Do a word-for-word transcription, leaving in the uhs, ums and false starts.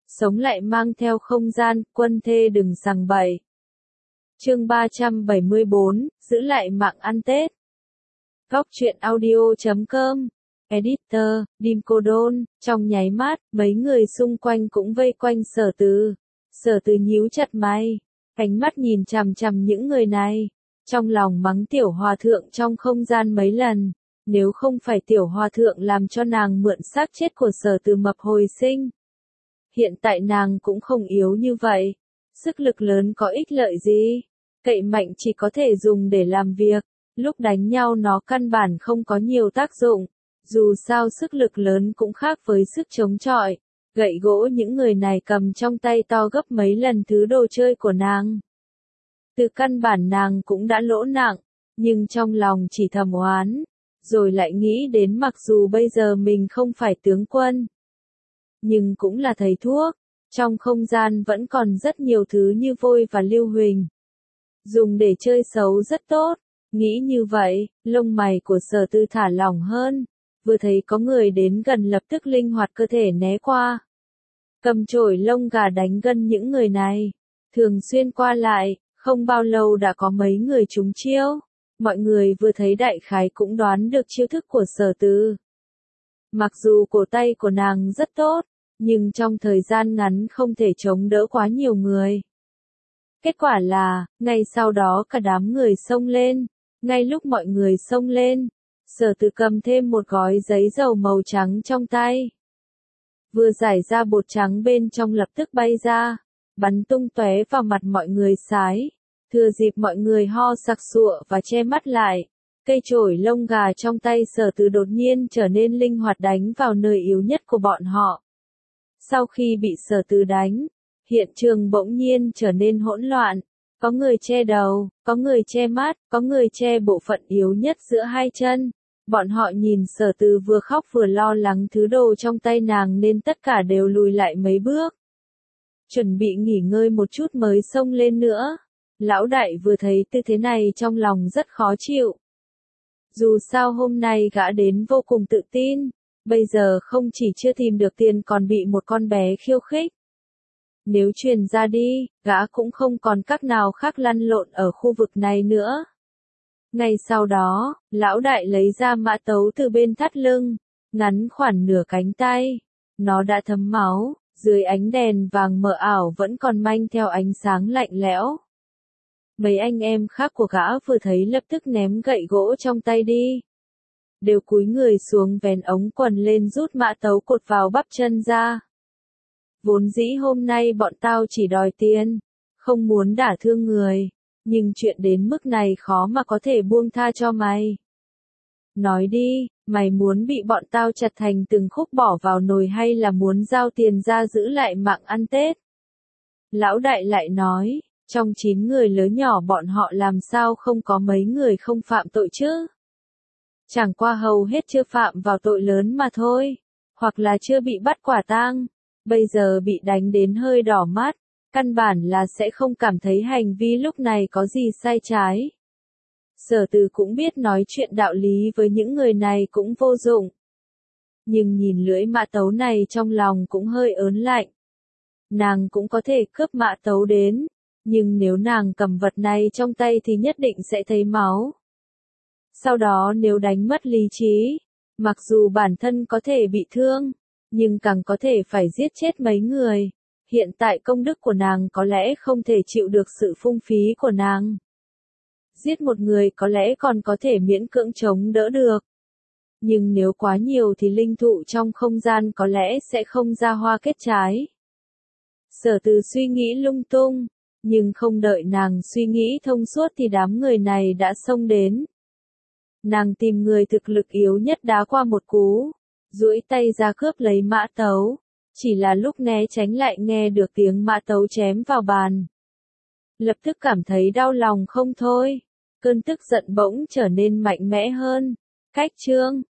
sống lại mang theo không gian, quân thê đừng sằng bậy. Chương ba trăm bảy mươi bốn, giữ lại mạng ăn Tết. Góc truyện audio chấm com, Editor, Dim Cô Đôn, trong nháy mắt, mấy người xung quanh cũng vây quanh Sở Từ. Sở Từ nhíu chặt mày, ánh mắt nhìn chằm chằm những người này, trong lòng mắng tiểu hòa thượng trong không gian mấy lần, nếu không phải tiểu hòa thượng làm cho nàng mượn xác chết của Sở Từ mập hồi sinh. Hiện tại nàng cũng không yếu như vậy, sức lực lớn có ích lợi gì, cậy mạnh chỉ có thể dùng để làm việc, lúc đánh nhau nó căn bản không có nhiều tác dụng, dù sao sức lực lớn cũng khác với sức chống chọi, gậy gỗ những người này cầm trong tay to gấp mấy lần thứ đồ chơi của nàng. Từ căn bản nàng cũng đã lỗ nặng, nhưng trong lòng chỉ thầm oán, rồi lại nghĩ đến mặc dù bây giờ mình không phải tướng quân, nhưng cũng là thầy thuốc, trong không gian vẫn còn rất nhiều thứ như vôi và lưu huỳnh. Dùng để chơi xấu rất tốt, nghĩ như vậy, lông mày của Sở Từ thả lỏng hơn, vừa thấy có người đến gần lập tức linh hoạt cơ thể né qua. Cầm chổi lông gà đánh gân những người này, thường xuyên qua lại, không bao lâu đã có mấy người trúng chiêu, mọi người vừa thấy đại khái cũng đoán được chiêu thức của Sở Từ. Mặc dù cổ tay của nàng rất tốt, nhưng trong thời gian ngắn không thể chống đỡ quá nhiều người. Kết quả là, ngay sau đó cả đám người xông lên, ngay lúc mọi người xông lên, Sở Từ cầm thêm một gói giấy dầu màu trắng trong tay. Vừa giải ra bột trắng bên trong lập tức bay ra, bắn tung tóe vào mặt mọi người sái, thừa dịp mọi người ho sặc sụa và che mắt lại. Cây chổi lông gà trong tay Sở Từ đột nhiên trở nên linh hoạt đánh vào nơi yếu nhất của bọn họ. Sau khi bị Sở Từ đánh, hiện trường bỗng nhiên trở nên hỗn loạn, có người che đầu, có người che mắt, có người che bộ phận yếu nhất giữa hai chân. Bọn họ nhìn Sở Từ vừa khóc vừa lo lắng thứ đồ trong tay nàng nên tất cả đều lùi lại mấy bước. Chuẩn bị nghỉ ngơi một chút mới xông lên nữa. Lão đại vừa thấy tư thế này trong lòng rất khó chịu. Dù sao hôm nay gã đến vô cùng tự tin, bây giờ không chỉ chưa tìm được tiền còn bị một con bé khiêu khích. Nếu truyền ra đi, gã cũng không còn cách nào khác lăn lộn ở khu vực này nữa. Ngay sau đó, lão đại lấy ra mã tấu từ bên thắt lưng, ngắn khoảng nửa cánh tay. Nó đã thấm máu, dưới ánh đèn vàng mờ ảo vẫn còn manh theo ánh sáng lạnh lẽo. Mấy anh em khác của gã vừa thấy lập tức ném gậy gỗ trong tay đi. Đều cúi người xuống vén ống quần lên rút mã tấu cột vào bắp chân ra. Vốn dĩ hôm nay bọn tao chỉ đòi tiền, không muốn đả thương người, nhưng chuyện đến mức này khó mà có thể buông tha cho mày. Nói đi, mày muốn bị bọn tao chặt thành từng khúc bỏ vào nồi hay là muốn giao tiền ra giữ lại mạng ăn Tết? Lão đại lại nói, trong chín người lớn nhỏ bọn họ làm sao không có mấy người không phạm tội chứ? Chẳng qua hầu hết chưa phạm vào tội lớn mà thôi, hoặc là chưa bị bắt quả tang, bây giờ bị đánh đến hơi đỏ mắt, căn bản là sẽ không cảm thấy hành vi lúc này có gì sai trái. Sở Từ cũng biết nói chuyện đạo lý với những người này cũng vô dụng. Nhưng nhìn lưỡi mã tấu này trong lòng cũng hơi ớn lạnh. Nàng cũng có thể cướp mã tấu đến, nhưng nếu nàng cầm vật này trong tay thì nhất định sẽ thấy máu. Sau đó nếu đánh mất lý trí, mặc dù bản thân có thể bị thương, nhưng càng có thể phải giết chết mấy người. Hiện tại công đức của nàng có lẽ không thể chịu được sự phung phí của nàng. Giết một người có lẽ còn có thể miễn cưỡng chống đỡ được. Nhưng nếu quá nhiều thì linh thụ trong không gian có lẽ sẽ không ra hoa kết trái. Sở Từ suy nghĩ lung tung, nhưng không đợi nàng suy nghĩ thông suốt thì đám người này đã xông đến. Nàng tìm người thực lực yếu nhất đá qua một cú, duỗi tay ra cướp lấy mã tấu, chỉ là lúc né tránh lại nghe được tiếng mã tấu chém vào bàn. Lập tức cảm thấy đau lòng không thôi, cơn tức giận bỗng trở nên mạnh mẽ hơn. Cách chương,